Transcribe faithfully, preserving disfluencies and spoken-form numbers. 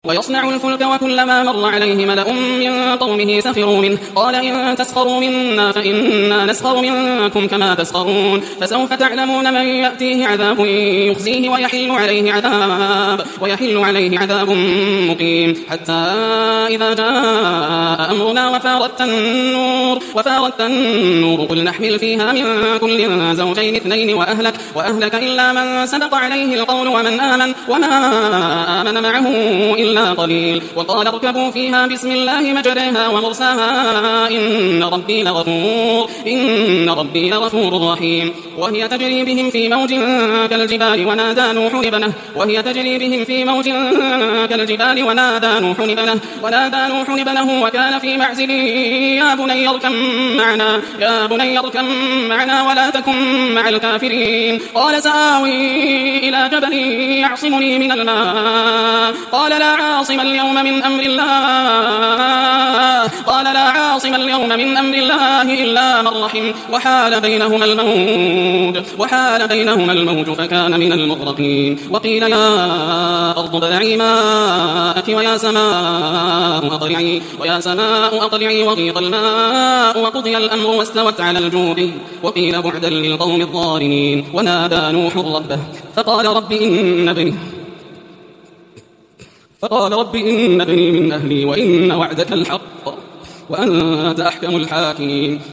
ويصنع الفلك وكلما مر عليه ملأ من قومه سخروا منه قال إن تسخروا منا فإنا نسخر منكم كما تسخرون فسوف تعلمون من يأتيه عذاب يخزيه ويحل عليه عذاب ويحل عليه عذاب مقيم حتى إذا جاء أمرنا وفارت النور وفارت النور قل نحمل فيها من كل زوجين اثنين وأهلك وأهلك إلا من سبق عليه القول ومن آمن وما آمن معه إلا إلا قليل وقال اركبوا فيها بسم الله مجريها ومرساها إن ربي لغفور إن ربي لغفور رحيم وهي تجري بهم في موج كالجبال ونادى نوح ابنه وهي تجري بهم في موج كالجبال ونادى نوح ابنه ونادى نوح ابنه وكان في معزل يا بني اركب معنا يا بني اركب معنا ولا تكن مع الكافرين قال سآوي إلى جبل يعصمني من الماء قال لا عاصم اليوم من أمر الله قال لا عاصم اليوم من أمر الله إلا من رحم وحال بينهما الموج وحال بينهما الموج فكان من المغرقين وقيل يا أرض ابلعي ماءك ويا سماء أقلعي ويا سماء أقلعي وغيض الماء وقضي الأمر واستوت على الجود وقيل بعدا للقوم الظالمين ونادى نوح ربه فقال رب إن ابني فقال رب إن ابني من أهلي وإن وعدك الحق وأنت أحكم الحاكمين